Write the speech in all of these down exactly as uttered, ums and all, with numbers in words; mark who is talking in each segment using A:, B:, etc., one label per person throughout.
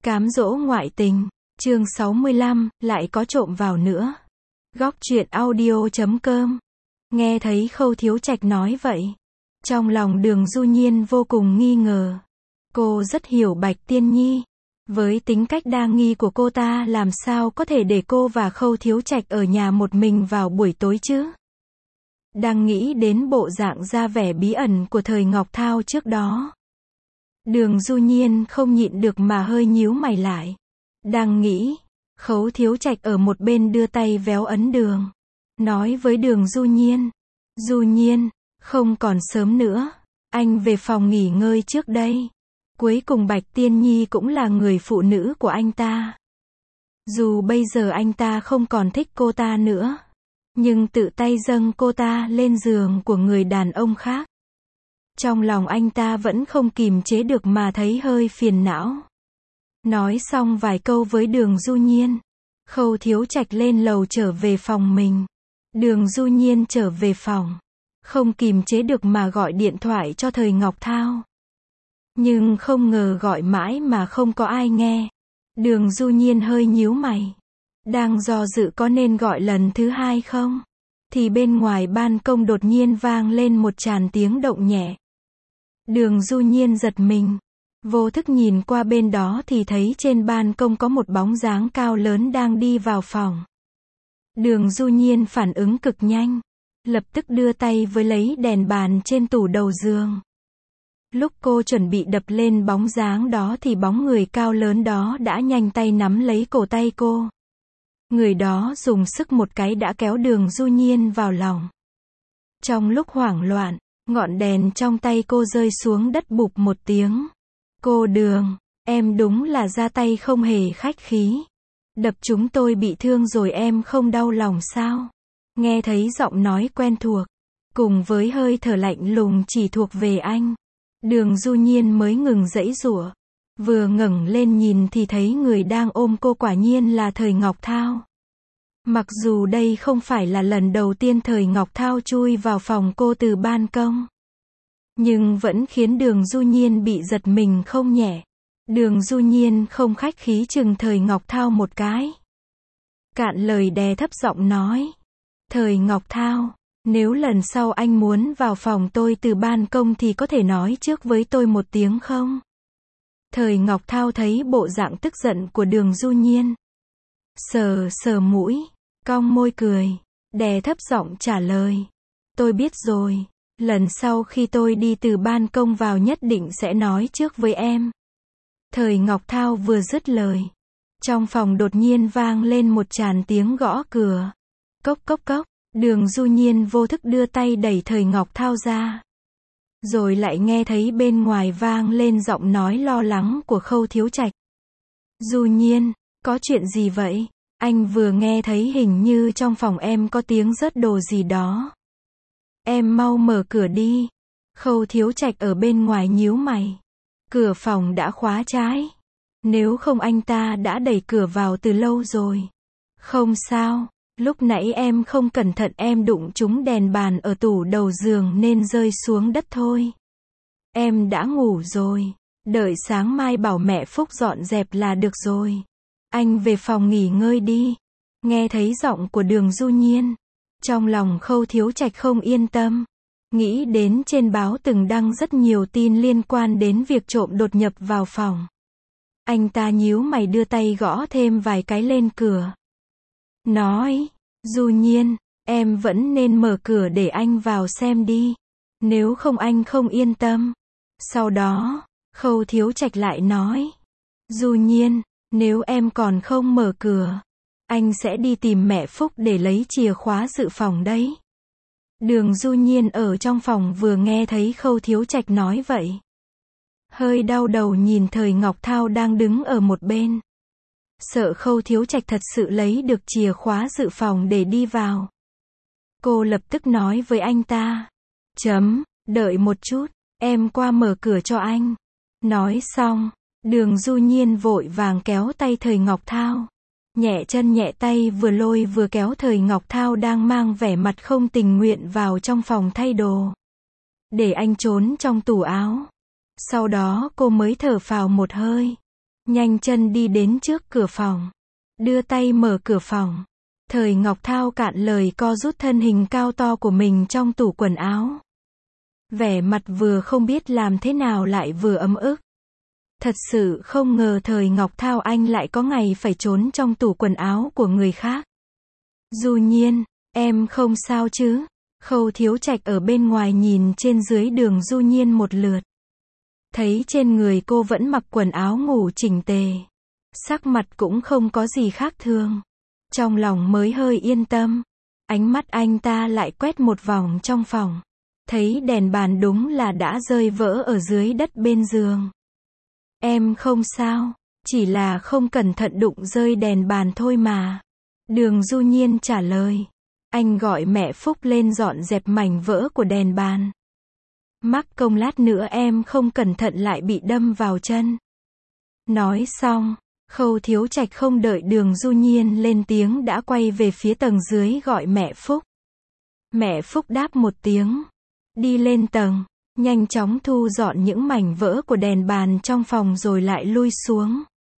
A: Cám dỗ ngoại tình, chương sáu mươi lăm, lại có trộm vào nữa. Góc truyện audio chấm com. Nghe thấy Khâu Thiếu Trạch nói vậy, trong lòng Đường Du Nhiên vô cùng nghi ngờ. Cô rất hiểu Bạch Tiên Nhi. Với tính cách đa nghi của cô ta, làm sao có thể để cô và Khâu Thiếu Trạch ở nhà một mình vào buổi tối chứ? Đang nghĩ đến bộ dạng ra vẻ bí ẩn của thời Ngọc Thao trước đó, Đường Du Nhiên không nhịn được mà hơi nhíu mày lại. Đang nghĩ, Khâu Thiếu Trạch ở một bên đưa tay véo ấn đường, nói với Đường Du Nhiên: Du Nhiên, không còn sớm nữa, anh về phòng nghỉ ngơi trước đây. Cuối cùng Bạch Tiên Nhi cũng là người phụ nữ của anh ta. Dù bây giờ anh ta không còn thích cô ta nữa, nhưng tự tay dâng cô ta lên giường của người đàn ông khác, trong lòng anh ta vẫn không kìm chế được mà thấy hơi phiền não. Nói xong vài câu với Đường Du Nhiên, Khâu Thiếu Trạch lên lầu trở về phòng mình. Đường Du Nhiên trở về phòng, không kìm chế được mà gọi điện thoại cho thời Ngọc Thao. Nhưng không ngờ gọi mãi mà không có ai nghe. Đường Du Nhiên hơi nhíu mày, đang do dự có nên gọi lần thứ hai không, thì bên ngoài ban công đột nhiên vang lên một tràng tiếng động nhẹ. Đường Du Nhiên giật mình, vô thức nhìn qua bên đó thì thấy trên ban công có một bóng dáng cao lớn đang đi vào phòng. Đường Du Nhiên phản ứng cực nhanh, lập tức đưa tay với lấy đèn bàn trên tủ đầu giường. Lúc cô chuẩn bị đập lên bóng dáng đó thì bóng người cao lớn đó đã nhanh tay nắm lấy cổ tay cô. Người đó dùng sức một cái đã kéo Đường Du Nhiên vào lòng. Trong lúc hoảng loạn, ngọn đèn trong tay cô rơi xuống đất bụp một tiếng. Cô Đường, em đúng là ra tay không hề khách khí. Đập chúng tôi bị thương rồi em không đau lòng sao? Nghe thấy giọng nói quen thuộc, cùng với hơi thở lạnh lùng chỉ thuộc về anh, Đường Du Nhiên mới ngừng giãy giụa. Vừa ngẩng lên nhìn thì thấy người đang ôm cô quả nhiên là thời Ngọc Thao. Mặc dù đây không phải là lần đầu tiên thời Ngọc Thao chui vào phòng cô từ ban công, nhưng vẫn khiến Đường Du Nhiên bị giật mình không nhẹ. Đường Du Nhiên không khách khí chừng thời Ngọc Thao một cái, cạn lời đè thấp giọng nói: Thời Ngọc Thao, nếu lần sau anh muốn vào phòng tôi từ ban công thì có thể nói trước với tôi một tiếng không? Thời Ngọc Thao thấy bộ dạng tức giận của Đường Du Nhiên, sờ sờ mũi, cong môi cười, đè thấp giọng trả lời: Tôi biết rồi, lần sau khi tôi đi từ ban công vào nhất định sẽ nói trước với em. Thời Ngọc Thao vừa dứt lời, trong phòng đột nhiên vang lên một tràng tiếng gõ cửa. Cốc cốc cốc. Đường Du Nhiên vô thức đưa tay đẩy thời Ngọc Thao ra, rồi lại nghe thấy bên ngoài vang lên giọng nói lo lắng của Khâu Thiếu Trạch. Du Nhiên, có chuyện gì vậy? Anh vừa nghe thấy hình như trong phòng em có tiếng rớt đồ gì đó. Em mau mở cửa đi. Khâu Thiếu Trạch ở bên ngoài nhíu mày. Cửa phòng đã khóa trái. Nếu không anh ta đã đẩy cửa vào từ lâu rồi. Không sao. Lúc nãy em không cẩn thận em đụng trúng đèn bàn ở tủ đầu giường nên rơi xuống đất thôi. Em đã ngủ rồi. Đợi sáng mai bảo mẹ Phúc dọn dẹp là được rồi. Anh về phòng nghỉ ngơi đi. Nghe thấy giọng của Đường Du Nhiên, trong lòng Khâu Thiếu Trạch không yên tâm. Nghĩ đến trên báo từng đăng rất nhiều tin liên quan đến việc trộm đột nhập vào phòng. Anh ta nhíu mày đưa tay gõ thêm vài cái lên cửa. Nói: Du Nhiên, em vẫn nên mở cửa để anh vào xem đi. Nếu không anh không yên tâm. Sau đó, Khâu Thiếu Trạch lại nói: Du Nhiên, nếu em còn không mở cửa, anh sẽ đi tìm mẹ Phúc để lấy chìa khóa dự phòng đấy. Đường Du Nhiên ở trong phòng vừa nghe thấy Khâu Thiếu Trạch nói vậy, hơi đau đầu nhìn thời Ngọc Thao đang đứng ở một bên. Sợ Khâu Thiếu Trạch thật sự lấy được chìa khóa dự phòng để đi vào. Cô lập tức nói với anh ta: Chấm, đợi một chút, em qua mở cửa cho anh. Nói xong, Đường Du Nhiên vội vàng kéo tay thời Ngọc Thao. Nhẹ chân nhẹ tay vừa lôi vừa kéo thời Ngọc Thao đang mang vẻ mặt không tình nguyện vào trong phòng thay đồ, để anh trốn trong tủ áo. Sau đó cô mới thở phào một hơi. nhanh chân đi đến trước cửa phòng, đưa tay mở cửa phòng. Thời Ngọc Thao cạn lời co rút thân hình cao to của mình trong tủ quần áo. Vẻ mặt vừa không biết làm thế nào lại vừa ấm ức. Thật sự không ngờ Thời Ngọc Thao anh lại có ngày phải trốn trong tủ quần áo của người khác. Du Nhiên, em không sao chứ? Khâu Thiếu Trạch ở bên ngoài nhìn trên dưới Đường Du Nhiên một lượt. Thấy trên người cô vẫn mặc quần áo ngủ chỉnh tề. Sắc mặt cũng không có gì khác thường. Trong lòng mới hơi yên tâm. Ánh mắt anh ta lại quét một vòng trong phòng. Thấy đèn bàn đúng là đã rơi vỡ ở dưới đất bên giường. Em không sao, chỉ là không cẩn thận đụng rơi đèn bàn thôi mà. Đường Du Nhiên trả lời. Anh gọi mẹ Phúc lên dọn dẹp mảnh vỡ của đèn bàn. Mắc công lát nữa em không cẩn thận lại bị đâm vào chân. Nói xong, Khâu Thiếu Trạch không đợi Đường Du Nhiên lên tiếng đã quay về phía tầng dưới gọi mẹ Phúc. Mẹ Phúc đáp một tiếng. Đi lên tầng, nhanh chóng thu dọn những mảnh vỡ của đèn bàn trong phòng rồi lại lui xuống.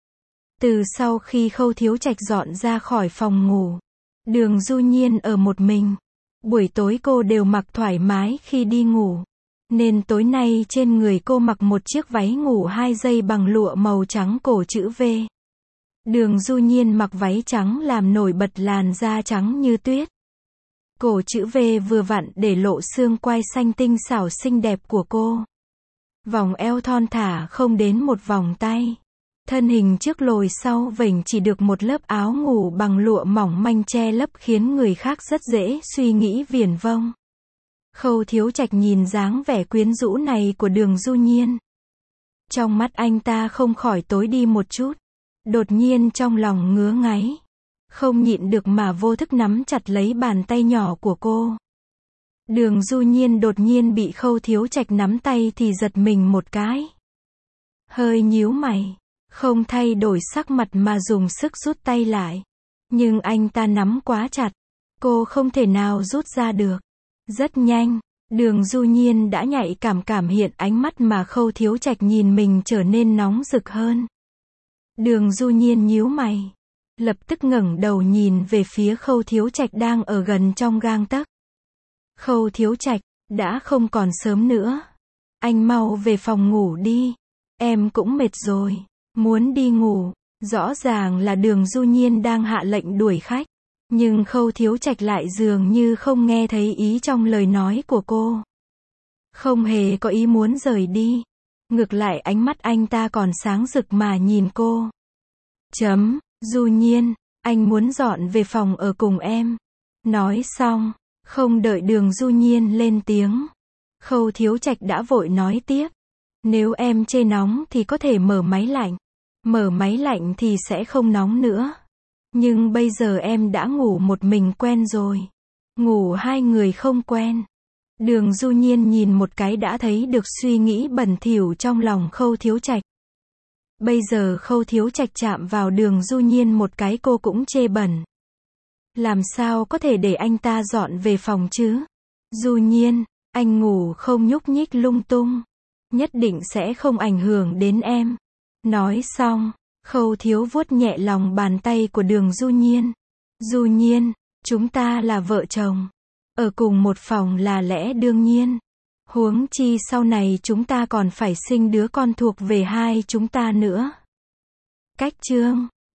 A: Từ sau khi Khâu Thiếu Trạch dọn ra khỏi phòng ngủ, Đường Du Nhiên ở một mình. Buổi tối cô đều mặc thoải mái khi đi ngủ. Nên tối nay trên người cô mặc một chiếc váy ngủ hai dây bằng lụa màu trắng cổ chữ V. Đường Du Nhiên mặc váy trắng làm nổi bật làn da trắng như tuyết. Cổ chữ V vừa vặn để lộ xương quai xanh tinh xảo xinh đẹp của cô. Vòng eo thon thả không đến một vòng tay. Thân hình trước lồi sau vểnh chỉ được một lớp áo ngủ bằng lụa mỏng manh che lấp khiến người khác rất dễ suy nghĩ viển vông. Khâu Thiếu Trạch nhìn dáng vẻ quyến rũ này của Đường Du Nhiên. Trong mắt anh ta không khỏi tối đi một chút. Đột nhiên trong lòng ngứa ngáy. Không nhịn được mà vô thức nắm chặt lấy bàn tay nhỏ của cô. Đường Du Nhiên đột nhiên bị Khâu Thiếu Trạch nắm tay thì giật mình một cái. Hơi nhíu mày. Không thay đổi sắc mặt mà dùng sức rút tay lại. Nhưng anh ta nắm quá chặt. Cô không thể nào rút ra được. Rất nhanh, Đường Du Nhiên đã nhạy cảm cảm hiện ánh mắt mà Khâu Thiếu Trạch nhìn mình trở nên nóng rực hơn. Đường Du Nhiên nhíu mày. Lập tức ngẩng đầu nhìn về phía Khâu Thiếu Trạch đang ở gần trong gang tấc. Khâu Thiếu Trạch, đã không còn sớm nữa. Anh mau về phòng ngủ đi. Em cũng mệt rồi. Muốn đi ngủ. Rõ ràng là Đường Du Nhiên đang hạ lệnh đuổi khách. Nhưng Khâu Thiếu Trạch lại dường như không nghe thấy ý trong lời nói của cô. Không hề có ý muốn rời đi. Ngược lại ánh mắt anh ta còn sáng rực mà nhìn cô. Chấm, Du Nhiên, anh muốn dọn về phòng ở cùng em. Nói xong, không đợi Đường Du Nhiên lên tiếng. Khâu Thiếu Trạch đã vội nói tiếp. Nếu em chê nóng thì có thể mở máy lạnh. Mở máy lạnh thì sẽ không nóng nữa. Nhưng bây giờ em đã ngủ một mình quen rồi. Ngủ hai người không quen. Đường Du Nhiên nhìn một cái đã thấy được suy nghĩ bẩn thỉu trong lòng Khâu Thiếu Trạch. Bây giờ Khâu Thiếu Trạch chạm vào Đường Du Nhiên một cái cô cũng chê bẩn. Làm sao có thể để anh ta dọn về phòng chứ? Du Nhiên, anh ngủ không nhúc nhích lung tung. Nhất định sẽ không ảnh hưởng đến em. Nói xong, Khâu Thiếu vuốt nhẹ lòng bàn tay của Đường Du Nhiên. Du Nhiên, chúng ta là vợ chồng. Ở cùng một phòng là lẽ đương nhiên. Huống chi sau này chúng ta còn phải sinh đứa con thuộc về hai chúng ta nữa. Cách chương